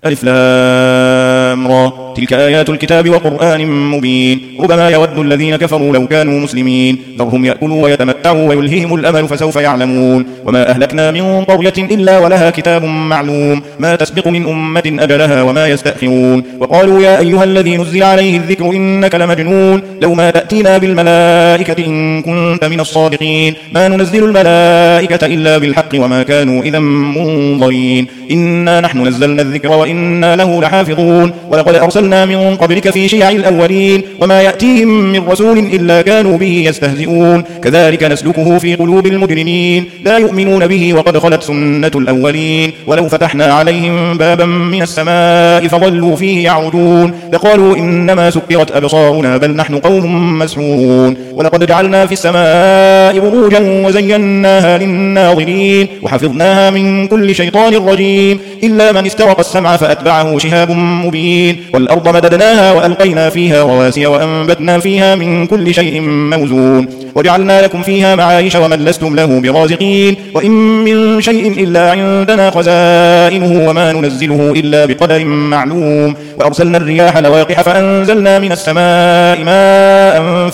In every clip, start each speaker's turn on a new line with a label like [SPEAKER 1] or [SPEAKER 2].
[SPEAKER 1] ألف لام را تلك آيات الكتاب وقرآن مبين ربما يود الذين كفروا لو كانوا مسلمين ذرهم يأكلوا ويتمتعوا ويلهيهم الأمل فسوف يعلمون وما أهلكنا من قرية إلا ولها كتاب معلوم ما تسبق من أمة أجلها وما يستأخرون وقالوا يا أيها الذي نزل عليه الذكر إنك لمجنون لو ما تأتينا بالملائكة إن كنت من الصادقين ما ننزل الملائكة إلا بالحق وما كانوا إذا منظرين إنا نحن نزلنا الذكر وإنا له لحافظون ولقد أرسلنا من قبلك في شيع الأولين وما يأتيهم من رسول إلا كانوا به يستهزئون كذلك نسلكه في قلوب المجرمين لا يؤمنون به وقد خلت سنة الأولين ولو فتحنا عليهم بابا من السماء فظلوا فيه يعرجون لقالوا إنما سكرت أبصارنا بل نحن قوم مسحورون ولقد جعلنا في السماء بروجا وزيناها للناظرين وحفظناها من كل شيطان رجيم إلا من استرق السمع فأتبعه شهاب مبين والأرض مددناها وألقينا فيها رواسي وأنبتنا فيها من كل شيء موزون وجعلنا لكم فيها معايش ومن لستم له برازقين وإن من شيء إلا عندنا خزائنه وما ننزله إلا بقدر معلوم وأرسلنا الرياح لواقح فأنزلنا من السماء ماء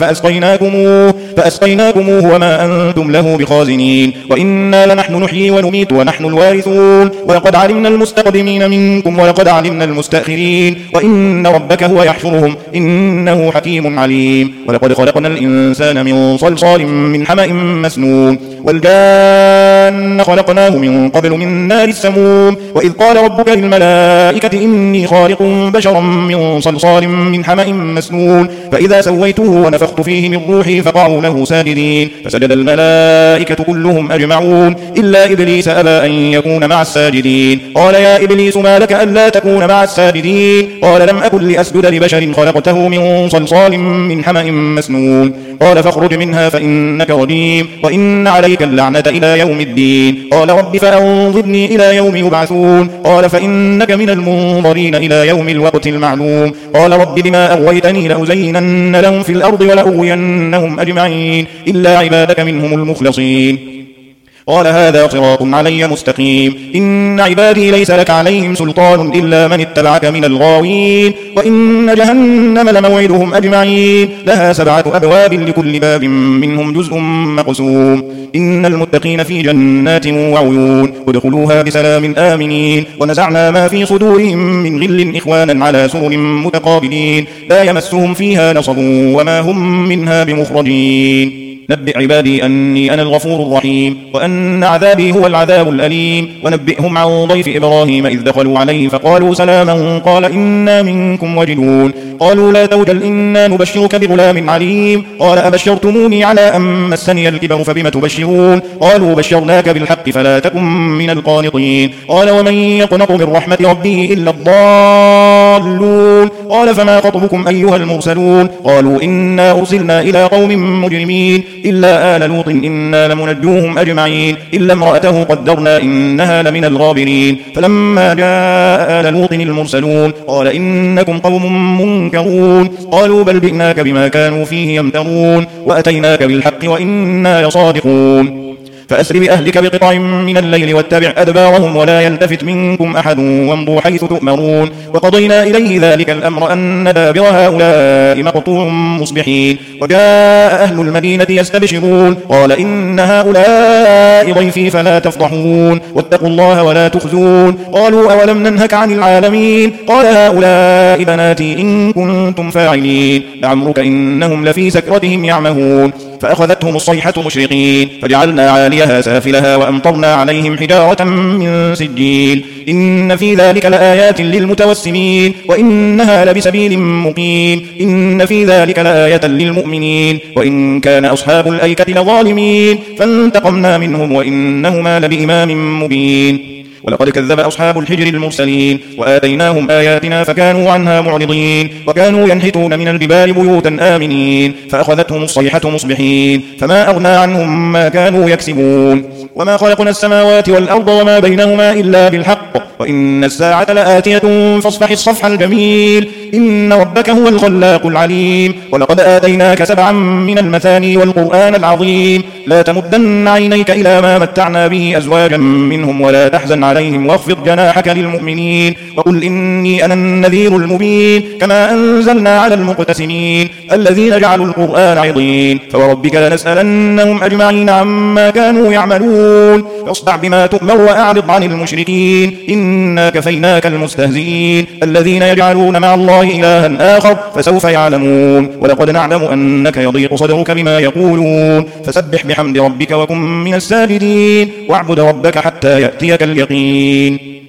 [SPEAKER 1] فأسقيناكموه وما أنتم له بخازنين وإنا لنحن نحيي ونميت ونحن الوارثون ولقد علمنا المستقدمين منكم ولقد علمنا المستأخرين وإن ربك هو يحشرهم إنه حكيم عليم ولقد خلقنا الإنسان من صلصال من حمأ مسنون والجان خلقناه من قبل من نار السموم وإذ قال ربك للملائكة إني خالق بشرا من صلصال من حمأ مسنون فإذا سويته ونفخت فيه من روحي فقعوا له ساجدين فسجد الملائكة كلهم أجمعون إلا إبليس أبى أن يكون مع الساجدين قال يا إبليس ما لك ألا تكون مع الساجدين قال لم أكن لأسجد لبشر خلقته من صلصال من حمأ مسنون قال فاخرج منها فإنك رجيم وإن عليك اللعنة إلى يوم الدين قال رب فأنظرني إلى يوم يبعثون قال فإنك من المنظرين إلى يوم الوقت المعلوم قال رب بما أغويتني لأزينن لهم في الأرض ولأغوينهم أجمعين إلا عبادك منهم المخلصين قال هذا صراط علي مستقيم إن عبادي ليس لك عليهم سلطان إلا من اتبعك من الغاوين وإن جهنم لموعدهم أجمعين لها 7 أبواب لكل باب منهم جزء مقسوم إن المتقين في جنات وعيون ادخلوها بسلام آمنين ونزعنا ما في صدورهم من غل إخوانا على سرر متقابلين لا يمسهم فيها نصب وما هم منها بمخرجين نبئ عبادي أني أنا الغفور الرحيم وأن عذابي هو العذاب الأليم ونبئهم عن ضيف إبراهيم إذ دخلوا عليه فقالوا سلاما قال إنا منكم وجلون قالوا لا توجل إنا نبشرك بغلام عليم قال أبشرتموني على أن مسني الكبر فبم تبشرون قالوا بشرناك بالحق فلا تكن من القانطين قال ومن يقنط من رحمة ربه إلا الضالون قال فما خطبكم أيها المرسلون قالوا إنا أرسلنا إلى قوم مجرمين إلا آل لوط إنا لمنجوهم أجمعين إلا امرأته قدرنا إنها لمن الغابرين فلما جاء آل لوط المرسلون قال إنكم قوم منكرون قالوا بل جئناك بما كانوا فيه يمترون وأتيناك بالحق وإنا لصادقون فأسر بأهلك بقطع من الليل واتبع أدبارهم ولا يلتفت منكم أحد وامضوا حيث تؤمرون وقضينا إليه ذلك الأمر أن دابر هؤلاء مقطوع مصبحين وجاء أهل المدينة يستبشرون قال إن هؤلاء ضيفي فلا تفضحون واتقوا الله ولا تخزون قالوا أولم ننهك عن العالمين قال هؤلاء بناتي إن كنتم فاعلين لعمرك إنهم لفي سكرتهم يعمهون فأخذتهم الصيحة مشرقين فجعلنا عاليها سافلها وأمطرنا عليهم حجارة من سجيل إن في ذلك لآيات للمتوسمين وإنها لبسبيل مقيم إن في ذلك لآية للمؤمنين وإن كان أصحاب الأيكة لظالمين فانتقمنا منهم وإنهما لبإمام مبين ولقد كذب أصحاب الحجر المرسلين وآتيناهم آياتنا فكانوا عنها معرضين وكانوا ينحتون من الجبال بيوتا آمنين فأخذتهم الصيحة مصبحين فما أغنى عنهم ما كانوا يكسبون وما خلقنا السماوات والأرض وما بينهما إلا بالحق وإن الساعة لآتية فاصفح الصفح الجميل إن ربك هو الخلاق العليم ولقد آتيناك 7 من المثاني والقرآن العظيم لا تمدن عينيك إلى ما متعنا به أزواجا منهم ولا تحزن عليهم واخفض جناحك للمؤمنين وقل إني أنا النذير المبين كما أنزلنا على المقتسمين الذين جعلوا القرآن عضين فوربك لنسألنهم أجمعين عما كانوا يعملون فاصدع بما تؤمر وأعرض عن المشركين إنا كفيناك المستهزئين الذين يجعلون مع الله إلها آخر فسوف يعلمون ولقد نعلم أنك يضيق صدرك بما يقولون فسبح بحمد ربك وكن من الساجدين واعبد ربك حتى يأتيك اليقين